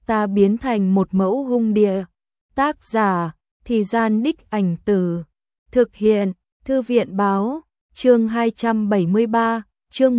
ta biến thành một mẫu hung địa. Tác giả, Thì Gian Đích Ảnh Từ. Thực hiện, Thư viện Báo. Chương 273, chương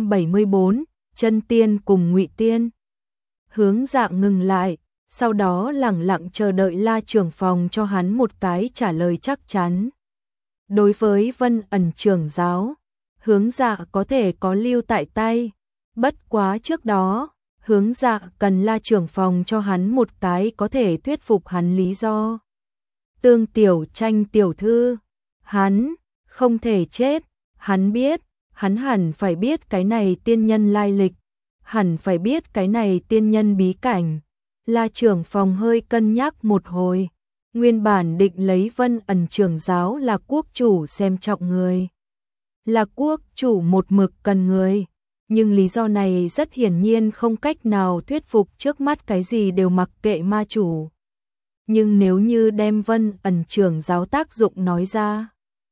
174, Chân Tiên cùng Ngụy Tiên. Hướng Dạ ngừng lại, sau đó lẳng lặng chờ đợi La trưởng phòng cho hắn một cái trả lời chắc chắn. Đối với Vân Ẩn trưởng giáo, Hướng Dạ có thể có lưu tại tay, bất quá trước đó, Hướng Dạ cần La trưởng phòng cho hắn một cái có thể thuyết phục hắn lý do. Tương Tiểu Tranh tiểu thư, hắn không thể chết, hắn biết, hắn hẳn phải biết cái này tiên nhân lai lịch, hẳn phải biết cái này tiên nhân bí cảnh. La trưởng phòng hơi cân nhắc một hồi, nguyên bản định lấy Vân Ẩn trưởng giáo là quốc chủ xem trọng người. Là quốc chủ một mực cần người, nhưng lý do này rất hiển nhiên không cách nào thuyết phục trước mắt cái gì đều mặc kệ ma chủ. Nhưng nếu như đem Vân Ẩn trưởng giáo tác dụng nói ra,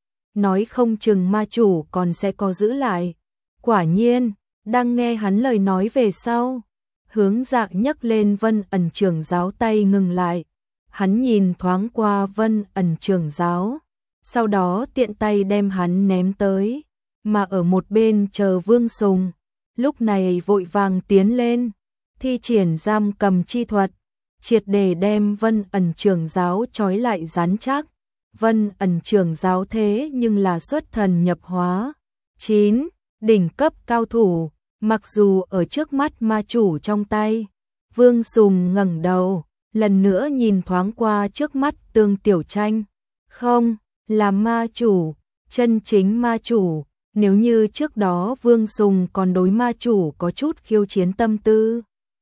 nói không chừng ma chủ còn sẽ có giữ lại. Quả nhiên, đang nghe hắn lời nói về sau, Hướng Dạ nhấc lên Vân Ẩn trưởng giáo tay ngừng lại. Hắn nhìn thoáng qua Vân Ẩn trưởng giáo, sau đó tiện tay đem hắn ném tới, mà ở một bên chờ Vương Sùng, lúc này vội vàng tiến lên, thi triển giam cầm chi thuật, triệt để đem Vân Ẩn trưởng giáo trói lại rắn chắc. Vân Ẩn trưởng giáo thế nhưng là xuất thần nhập hóa, 9 đỉnh cấp cao thủ, mặc dù ở trước mắt ma chủ trong tay. Vương Sùng ngẩng đầu, lần nữa nhìn thoáng qua trước mắt Tương Tiểu Tranh. Không, là ma chủ, chân chính ma chủ. Nếu như trước đó Vương Sùng còn đối ma chủ có chút khiêu chiến tâm tư,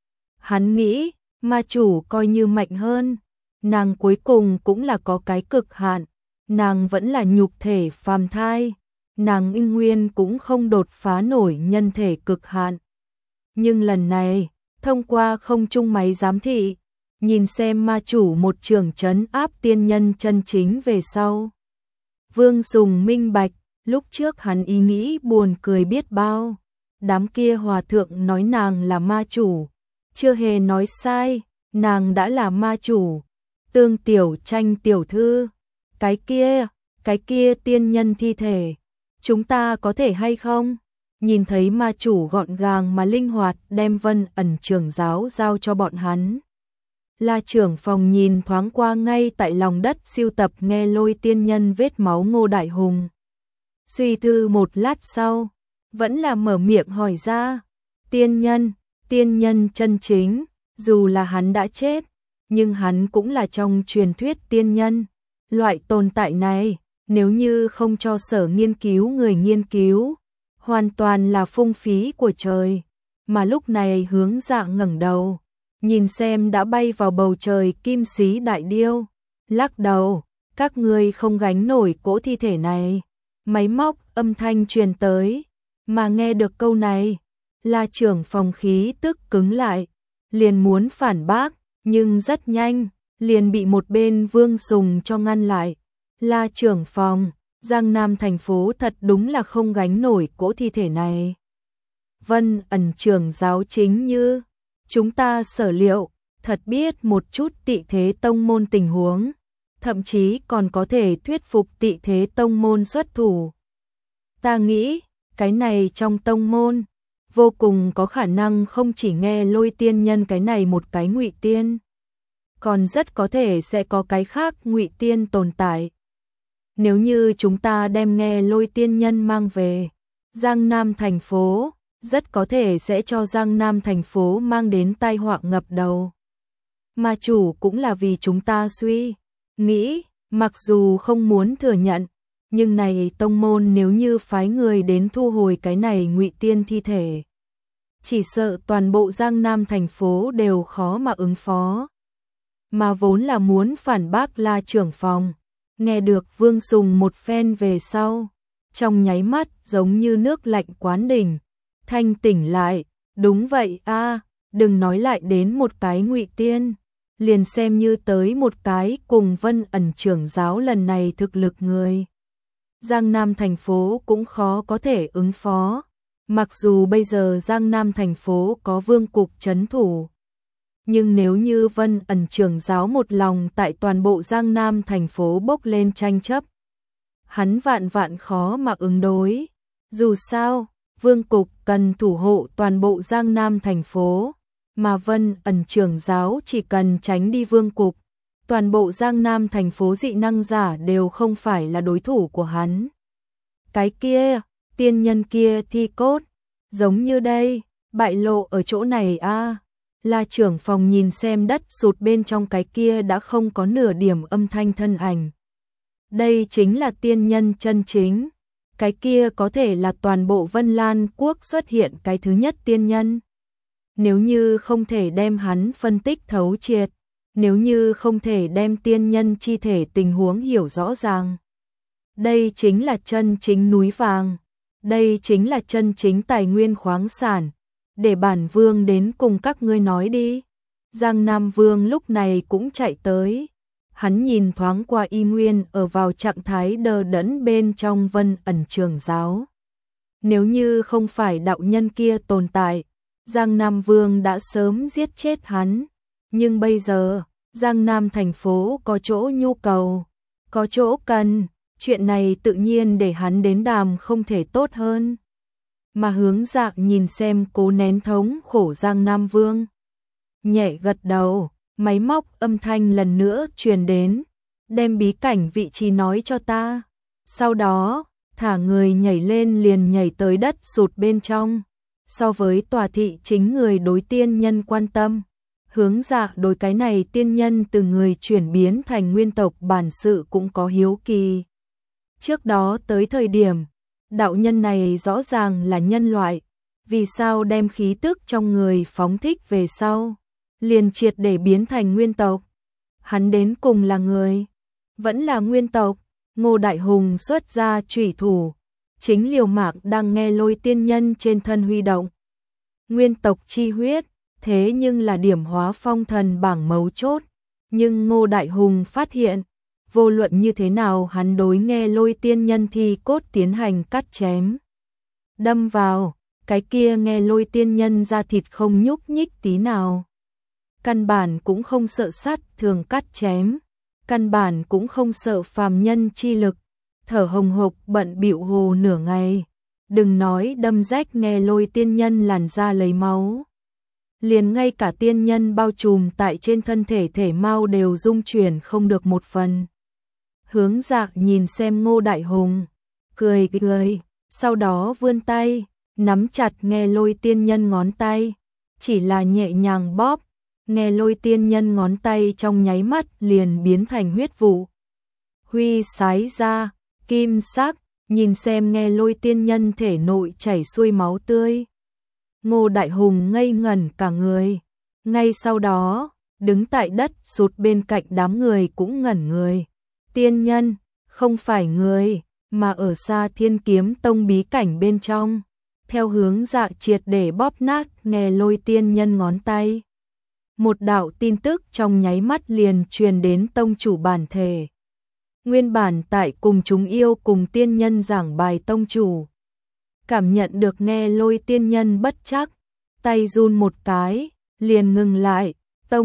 hắn nghĩ ma chủ coi như mạnh hơn, nàng cuối cùng cũng là có cái cực hạn, nàng vẫn là nhục thể phàm thai, nàng nguyên cũng không đột phá nổi nhân thể cực hạn. Nhưng lần này, thông qua không trung máy giám thị, nhìn xem ma chủ một trường trấn áp tiên nhân chân chính về sau, Vương Sùng minh bạch, lúc trước hắn ý nghĩ buồn cười biết bao. Đám kia hòa thượng nói nàng là ma chủ, chưa hề nói sai, nàng đã là ma chủ. Tương Tiểu Tranh tiểu thư, cái kia tiên nhân thi thể, chúng ta có thể hay không? Nhìn thấy ma chủ gọn gàng mà linh hoạt đem Vân Ẩn trưởng giáo giao cho bọn hắn. La trưởng phòng nhìn thoáng qua ngay tại lòng đất siêu tập nghe lôi tiên nhân vết máu Ngô Đại Hùng. Suy tư một lát sau, vẫn là mở miệng hỏi ra. Tiên nhân chân chính, dù là hắn đã chết, nhưng hắn cũng là trong truyền thuyết tiên nhân. Loại tồn tại này, nếu như không cho sở nghiên cứu người nghiên cứu, hoàn toàn là phung phí của trời. Mà lúc này Hướng Dạ ngẩng đầu, nhìn xem đã bay vào bầu trời kim sĩ đại điêu, lắc đầu, các ngươi không gánh nổi cỗ thi thể này. Máy móc âm thanh truyền tới, mà nghe được câu này, La trưởng phòng khí tức cứng lại, liền muốn phản bác, nhưng rất nhanh, liền bị một bên Vương Sùng cho ngăn lại. La trưởng phòng, Giang Nam thành phố thật đúng là không gánh nổi cỗ thi thể này. Vân Ẩn trưởng giáo chính như chúng ta sở liệu, thật biết một chút Tị Thế tông môn tình huống, thậm chí còn có thể thuyết phục Tị Thế tông môn xuất thủ. Ta nghĩ, cái này trong tông môn, vô cùng có khả năng không chỉ nghe lôi tiên nhân cái này một cái ngụy tiên, còn rất có thể sẽ có cái khác ngụy tiên tồn tại. Nếu như chúng ta đem nghe lôi tiên nhân mang về Giang Nam thành phố, rất có thể sẽ cho Giang Nam thành phố mang đến tai họa ngập đầu. Ma chủ cũng là vì chúng ta suy nghĩ, mặc dù không muốn thừa nhận, nhưng này tông môn nếu như phái người đến thu hồi cái này ngụy tiên thi thể, chỉ sợ toàn bộ Giang Nam thành phố đều khó mà ứng phó. Mà vốn là muốn phản bác La trưởng phòng, nghe được Vương Sùng một phen về sau, trong nháy mắt giống như nước lạnh quán đỉnh, thanh tỉnh lại. Đúng vậy a, đừng nói lại đến một cái ngụy tiên, liền xem như tới một cái cùng Vân Ẩn trưởng giáo lần này thực lực người, Giang Nam thành phố cũng khó có thể ứng phó. Mặc dù bây giờ Giang Nam thành phố có vương cục trấn thủ, Nhưng nếu như Vân Ẩn trưởng giáo một lòng tại toàn bộ Giang Nam thành phố bốc lên tranh chấp, hắn vạn vạn khó mà ứng đối. Dù sao, Vương Cục cần thủ hộ toàn bộ Giang Nam thành phố, mà Vân Ẩn trưởng giáo chỉ cần tránh đi Vương Cục, toàn bộ Giang Nam thành phố dị năng giả đều không phải là đối thủ của hắn. Cái kia, tiên nhân kia thi cốt, giống như đây, bại lộ ở chỗ này a. La trưởng phòng nhìn xem đất sụt bên trong cái kia đã không có nửa điểm âm thanh thân ảnh. Đây chính là tiên nhân chân chính. Cái kia có thể là toàn bộ Vân Lan quốc xuất hiện cái thứ nhất tiên nhân. Nếu như không thể đem hắn phân tích thấu triệt, nếu như không thể đem tiên nhân chi thể tình huống hiểu rõ ràng. Đây chính là chân chính núi vàng. Đây chính là chân chính tài nguyên khoáng sản. Để bản vương đến cùng các ngươi nói đi. Giang Nam Vương lúc này cũng chạy tới. Hắn nhìn thoáng qua Y Nguyên ở vào trạng thái đờ đẫn bên trong Vân Ẩn trưởng giáo. Nếu như không phải đạo nhân kia tồn tại, Giang Nam Vương đã sớm giết chết hắn. Nhưng bây giờ, Giang Nam thành phố có chỗ nhu cầu, có chỗ cần, chuyện này tự nhiên để hắn đến đàm không thể tốt hơn. Mà Hướng Dạ nhìn xem cố nén thống khổ Giang Nam Vương. Nhẹ gật đầu, máy móc âm thanh lần nữa truyền đến, đem bí cảnh vị trí nói cho ta. Sau đó, thả người nhảy lên liền nhảy tới đất sụt bên trong. So với tòa thị chính người đối tiên nhân quan tâm, Hướng Dạ đối cái này tiên nhân từ người chuyển biến thành nguyên tộc bản sự cũng có hiếu kỳ. Trước đó tới thời điểm, đạo nhân này rõ ràng là nhân loại, vì sao đem khí tức trong người phóng thích về sau, liền triệt để biến thành nguyên tộc. Hắn đến cùng là người, vẫn là nguyên tộc. Ngô Đại Hùng xuất ra chủy thủ, chính liều mạng đang nghe Lôi tiên nhân trên thân huy động. Nguyên tộc chi huyết, thế nhưng là điểm hóa phong thần bảng mấu chốt. Nhưng Ngô Đại Hùng phát hiện, vô luận như thế nào hắn đối nghe Lôi tiên nhân thì cốt tiến hành cắt chém. Đâm vào, cái kia nghe Lôi tiên nhân ra thịt không nhúc nhích tí nào. Căn bản cũng không sợ sắt thường cắt chém, căn bản cũng không sợ phàm nhân chi lực, thở hồng hộc bận bịu hồ nửa ngày. Đừng nói đâm rách nghe Lôi tiên nhân làn da lấy máu. Liền ngay cả tiên nhân bao trùm tại trên thân thể thể mau đều rung chuyển không được một phần. Hướng Dạ nhìn xem Ngô Đại Hùng, cười cười, sau đó vươn tay, nắm chặt nghe Lôi tiên nhân ngón tay, chỉ là nhẹ nhàng bóp, nghe Lôi tiên nhân ngón tay trong nháy mắt liền biến thành huyết vụ. Huy sái ra, kim sắc, nhìn xem nghe Lôi tiên nhân thể nội chảy xuôi máu tươi. Ngô Đại Hùng ngây ngẩn cả người. Ngay sau đó, đứng tại đất sụt bên cạnh đám người cũng ngẩn người. Tiên nhân, không phải người, mà ở xa Thiên Kiếm Tông bí cảnh bên trong. Theo Hướng Dạ triệt để bóp nát nghe Lôi tiên nhân ngón tay. Một đạo tin tức trong nháy mắt liền truyền đến tông chủ bản thể. Nguyên bản tại cùng chúng yêu cùng tiên nhân giảng bài tông chủ. Cảm nhận được nghe Lôi tiên nhân bất chắc, tay run một cái, liền ngừng lại.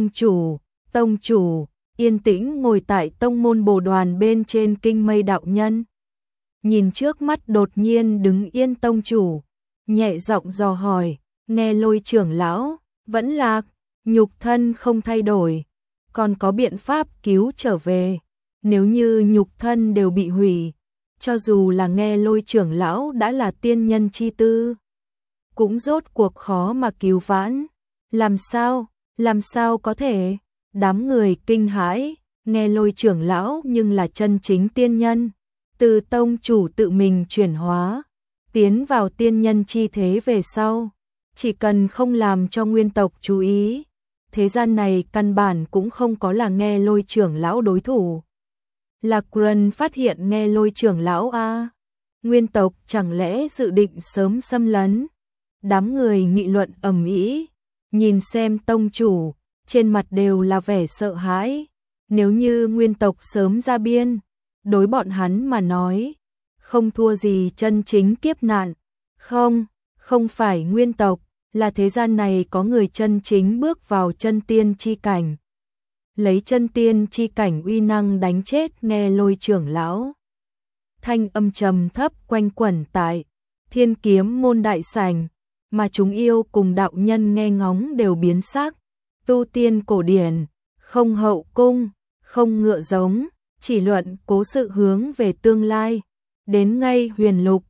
Tông chủ, yên tĩnh ngồi tại tông môn bồ đoàn bên trên kinh mây đạo nhân. Nhìn trước mắt đột nhiên đứng yên tông chủ, nhẹ giọng dò hỏi, nghe Lôi trưởng lão, vẫn lạc, nhục thân không thay đổi, còn có biện pháp cứu trở về. Nếu như nhục thân đều bị hủy, cho dù là nghe Lôi trưởng lão đã là tiên nhân chi tư, cũng rốt cuộc khó mà cứu vãn. Làm sao có thể? Đám người kinh hãi, nghe Lôi trưởng lão nhưng là chân chính tiên nhân, từ tông chủ tự mình chuyển hóa, tiến vào tiên nhân chi thế về sau, chỉ cần không làm cho nguyên tộc chú ý, thế gian này căn bản cũng không có là nghe Lôi trưởng lão đối thủ. Lạc Grân phát hiện nghe Lôi trưởng lão a, nguyên tộc chẳng lẽ dự định sớm xâm lấn? Đám người nghị luận ầm ĩ, nhìn xem tông chủ, trên mặt đều là vẻ sợ hãi. Nếu như nguyên tộc sớm ra biên, đối bọn hắn mà nói, không thua gì chân chính kiếp nạn. Không phải nguyên tộc, là thế gian này có người chân chính bước vào chân tiên chi cảnh. Lấy chân tiên chi cảnh uy năng đánh chết nghe Lôi trưởng lão. Thanh âm trầm thấp quanh quẩn tại Thiên Kiếm môn đại sảnh, mà chúng yêu cùng đạo nhân nghe ngóng đều biến sắc. Tu tiên cổ điển, không hậu cung, không ngựa giống, chỉ luận cố sự hướng về tương lai. Đến ngay huyền lục,